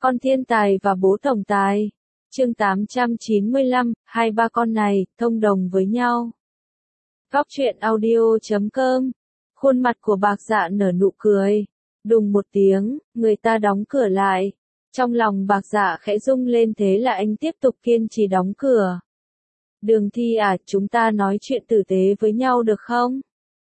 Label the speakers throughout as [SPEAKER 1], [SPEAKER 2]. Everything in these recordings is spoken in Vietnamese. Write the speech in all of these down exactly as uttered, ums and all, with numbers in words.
[SPEAKER 1] Con thiên tài và bố tổng tài. Chương tám trăm chín mươi lăm, hai ba con này, thông đồng với nhau. Góc truyện audio chấm com. Khuôn mặt của Bạc Dạ nở nụ cười. Đùng một tiếng, người ta đóng cửa lại. Trong lòng Bạc Dạ khẽ rung lên, thế là anh tiếp tục kiên trì đóng cửa. Đường Thi à, chúng ta nói chuyện tử tế với nhau được không?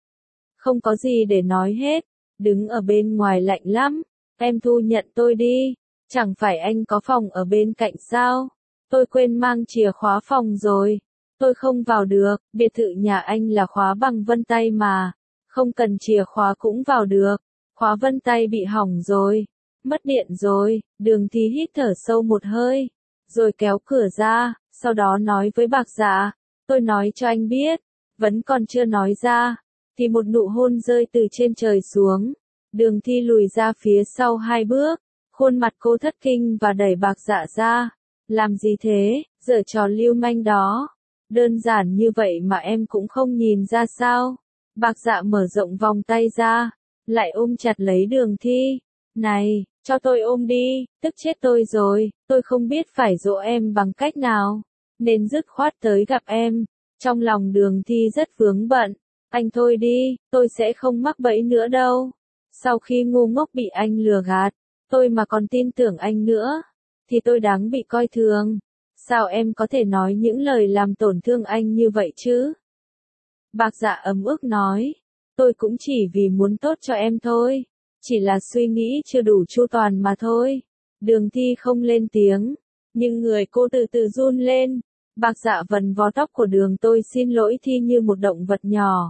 [SPEAKER 1] Không có gì để nói hết. Đứng ở bên ngoài lạnh lắm. Em thu nhận tôi đi. Chẳng phải anh có phòng ở bên cạnh sao? Tôi quên mang chìa khóa phòng rồi. Tôi không vào được, biệt thự nhà anh là khóa bằng vân tay mà. Không cần chìa khóa cũng vào được. Khóa vân tay bị hỏng rồi. Mất điện rồi. Đường Thi hít thở sâu một hơi. Rồi kéo cửa ra, sau đó nói với Bạc Dạ. Tôi nói cho anh biết. Vẫn còn chưa nói ra. Thì một nụ hôn rơi từ trên trời xuống. Đường Thi lùi ra phía sau hai bước. Khuôn mặt cô thất kinh và đẩy Bạc Dạ ra. Làm gì thế, giở trò lưu manh đó. Đơn giản như vậy mà em cũng không nhìn ra sao. Bạc Dạ mở rộng vòng tay ra. Lại ôm chặt lấy Đường Thi. Này, cho tôi ôm đi, tức chết tôi rồi. Tôi không biết phải dỗ em bằng cách nào. Nên dứt khoát tới gặp em. Trong lòng Đường Thi rất vướng bận. Anh thôi đi, tôi sẽ không mắc bẫy nữa đâu. Sau khi ngu ngốc bị anh lừa gạt, tôi mà còn tin tưởng anh nữa, thì tôi đáng bị coi thường. Sao em có thể nói những lời làm tổn thương anh như vậy chứ? Bạc Dạ ấm ức nói, tôi cũng chỉ vì muốn tốt cho em thôi. Chỉ là suy nghĩ chưa đủ chu toàn mà thôi. Đường Thi không lên tiếng, nhưng người cô từ từ run lên. Bạc Dạ vần vò tóc của Đường, tôi xin lỗi Thi như một động vật nhỏ.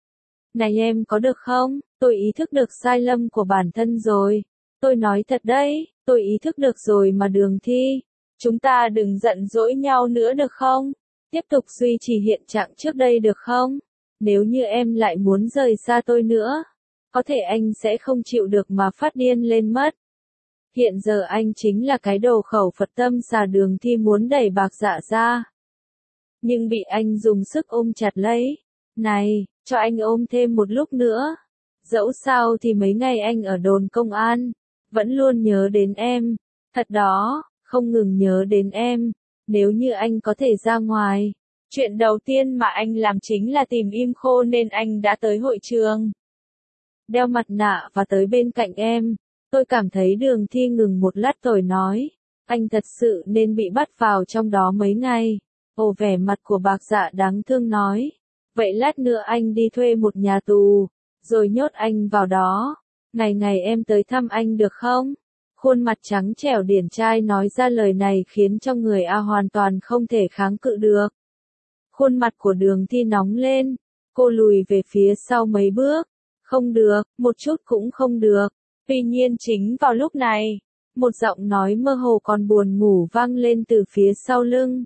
[SPEAKER 1] Này em có được không? Tôi ý thức được sai lầm của bản thân rồi. Tôi nói thật đấy, tôi ý thức được rồi mà Đường Thi. Chúng ta đừng giận dỗi nhau nữa được không? Tiếp tục duy trì hiện trạng trước đây được không? Nếu như em lại muốn rời xa tôi nữa, có thể anh sẽ không chịu được mà phát điên lên mất. Hiện giờ anh chính là cái đồ khẩu Phật tâm xà. Đường Thi muốn đẩy Bạc Dạ ra, nhưng bị anh dùng sức ôm chặt lấy. Này, cho anh ôm thêm một lúc nữa. Dẫu sao thì mấy ngày anh ở đồn công an, vẫn luôn nhớ đến em. Thật đó, không ngừng nhớ đến em. Nếu như anh có thể ra ngoài, chuyện đầu tiên mà anh làm chính là tìm Im Khô, nên anh đã tới hội trường. Đeo mặt nạ và tới bên cạnh em. Tôi cảm thấy Đường Thi ngừng một lát rồi nói. Anh thật sự nên bị bắt vào trong đó mấy ngày. Ồ, vẻ mặt của Bạc Dạ đáng thương nói. Vậy lát nữa anh đi thuê một nhà tù, rồi nhốt anh vào đó. Ngày ngày em tới thăm anh được không? Khuôn mặt trắng trẻo điển trai nói ra lời này khiến cho người A hoàn toàn không thể kháng cự được. Khuôn mặt của Đường Thi nóng lên. Cô lùi về phía sau mấy bước. Không được, một chút cũng không được. Tuy nhiên chính vào lúc này, một giọng nói mơ hồ còn buồn ngủ vang lên từ phía sau lưng.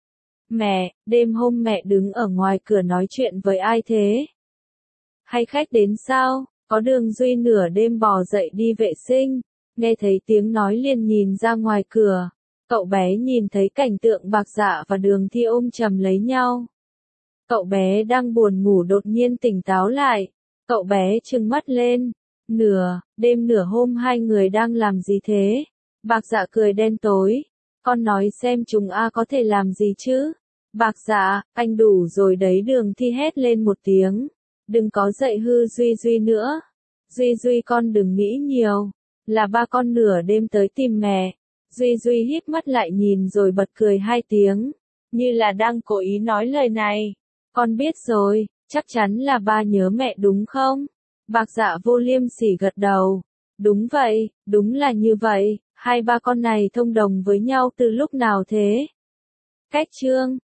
[SPEAKER 1] Mẹ, đêm hôm mẹ đứng ở ngoài cửa nói chuyện với ai thế? Hay khách đến sao? Có Đường Duy nửa đêm bò dậy đi vệ sinh, nghe thấy tiếng nói liền nhìn ra ngoài cửa. Cậu bé nhìn thấy cảnh tượng Bạc Dạ và Đường Thi ôm chầm lấy nhau. Cậu bé đang buồn ngủ đột nhiên tỉnh táo lại. Cậu bé trừng mắt lên. Nửa, đêm nửa hôm hai người đang làm gì thế? Bạc Dạ cười đen tối. Con nói xem chúng A có thể làm gì chứ? Bạc Dạ, anh đủ rồi đấy. Đường Thi hét lên một tiếng. Đừng có dậy hư Duy Duy nữa. Duy Duy con đừng nghĩ nhiều. Là ba con nửa đêm tới tìm mẹ. Duy Duy híp mắt lại nhìn rồi bật cười hai tiếng. Như là đang cố ý nói lời này. Con biết rồi, chắc chắn là ba nhớ mẹ đúng không? Bạc Dạ vô liêm sỉ gật đầu. Đúng vậy, đúng là như vậy. Hai ba con này thông đồng với nhau từ lúc nào thế? Cách chương